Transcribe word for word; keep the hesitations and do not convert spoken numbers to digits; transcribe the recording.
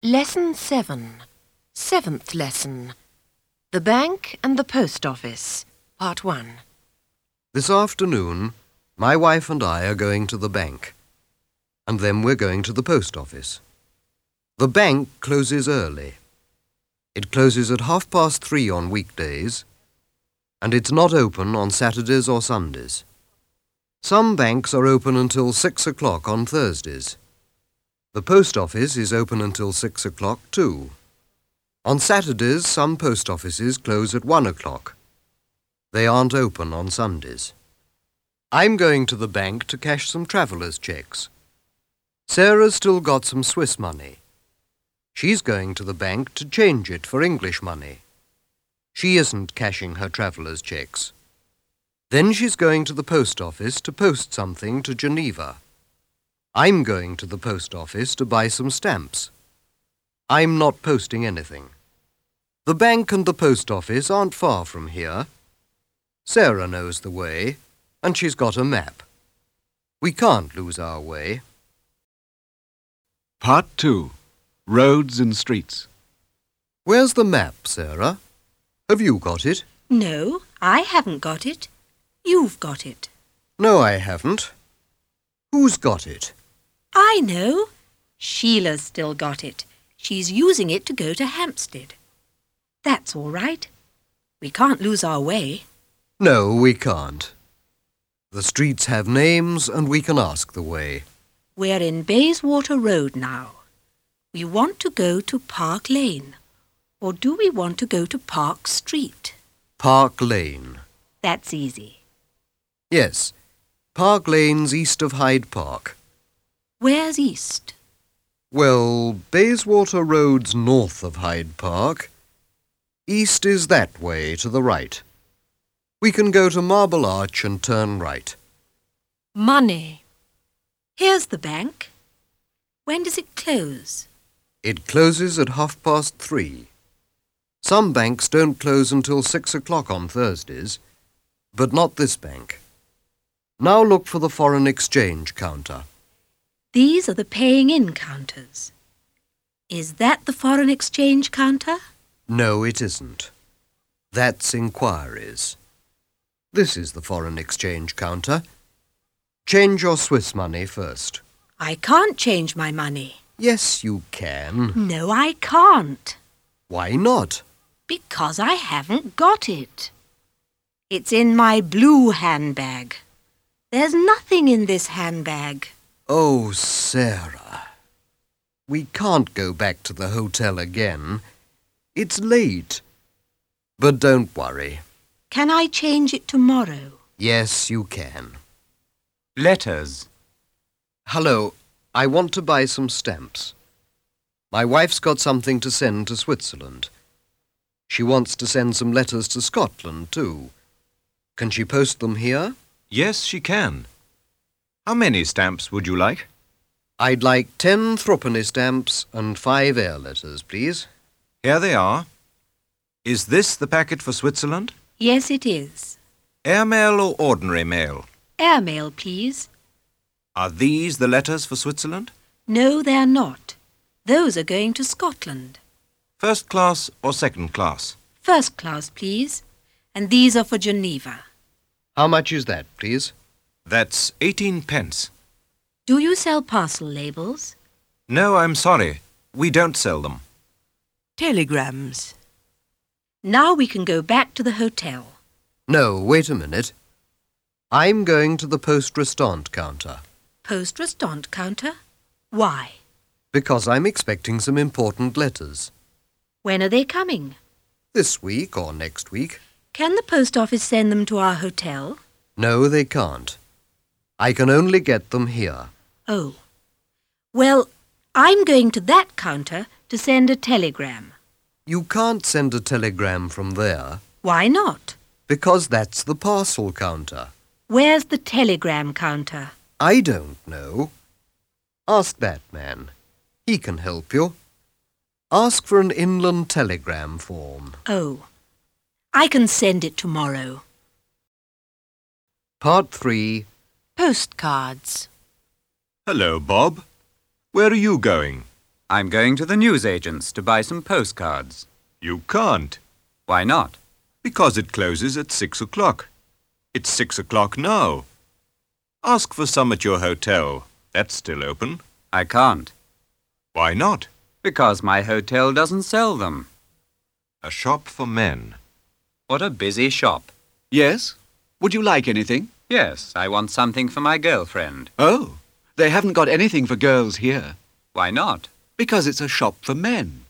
Lesson seven. Seventh lesson. The Bank and the Post Office. Part one. This afternoon, my wife and I are going to the bank. And then we're going to the post office. The bank closes early. It closes at half past three on weekdays, and it's not open on Saturdays or Sundays. Some banks are open until six o'clock on Thursdays. The post office is open until six o'clock too. On Saturdays, some post offices close at one o'clock. They aren't open on Sundays. I'm going to the bank to cash some travellers' cheques. Sarah's still got some Swiss money. She's going to the bank to change it for English money. She isn't cashing her travellers' cheques. Then she's going to the post office to post something to Geneva. I'm going to the post office to buy some stamps. I'm not posting anything. The bank and the post office aren't far from here. Sarah knows the way, and she's got a map. We can't lose our way. Part two. Roads and Streets. Where's the map, Sarah? Have you got it? No, I haven't got it. You've got it. No, I haven't. Who's got it? I know. Sheila's still got it. She's using it to go to Hampstead. That's all right. We can't lose our way. No, we can't. The streets have names and we can ask the way. We're in Bayswater Road now. We want to go to Park Lane. Or do we want to go to Park Street? Park Lane. That's easy. Yes, Park Lane's east of Hyde Park. Where's east? Well, Bayswater Road's north of Hyde Park. East is that way to the right. We can go to Marble Arch and turn right. Money. Here's the bank. When does it close? It closes at half past three. Some banks don't close until six o'clock on Thursdays, but not this bank. Now look for the foreign exchange counter. These are the paying-in counters. Is that the foreign exchange counter? No, it isn't. That's inquiries. This is the foreign exchange counter. Change your Swiss money first. I can't change my money. Yes, you can. No, I can't. Why not? Because I haven't got it. It's in my blue handbag. There's nothing in this handbag. Oh, Sarah. We can't go back to the hotel again. It's late. But don't worry. Can I change it tomorrow? Yes, you can. Letters. Hello, I want to buy some stamps. My wife's got something to send to Switzerland. She wants to send some letters to Scotland, too. Can she post them here? Yes, she can. How many stamps would you like? I'd like ten threepenny stamps and five air letters, please. Here they are. Is this the packet for Switzerland? Yes, it is. Airmail or ordinary mail? Airmail, please. Are these the letters for Switzerland? No, they're not. Those are going to Scotland. First class or second class? First class, please. And these are for Geneva. How much is that, please? That's eighteen pence. Do you sell parcel labels? No, I'm sorry. We don't sell them. Telegrams. Now we can go back to the hotel. No, wait a minute. I'm going to the poste restante counter. Poste restante counter? Why? Because I'm expecting some important letters. When are they coming? This week or next week. Can the post office send them to our hotel? No, they can't. I can only get them here. Oh. Well, I'm going to that counter to send a telegram. You can't send a telegram from there. Why not? Because that's the parcel counter. Where's the telegram counter? I don't know. Ask that man. He can help you. Ask for an inland telegram form. Oh. I can send it tomorrow. Part three. Postcards. Hello, Bob. Where are you going? I'm going to the newsagent's to buy some postcards. You can't, Why not? because it closes at six o'clock. It's six o'clock now. Ask for some at your hotel. That's still open. I can't, Why not? because my hotel doesn't sell them. A shop for men. What a busy shop. Yes? Would you like anything? Yes, I want something for my girlfriend. Oh, they haven't got anything for girls here. Why not? Because it's a shop for men.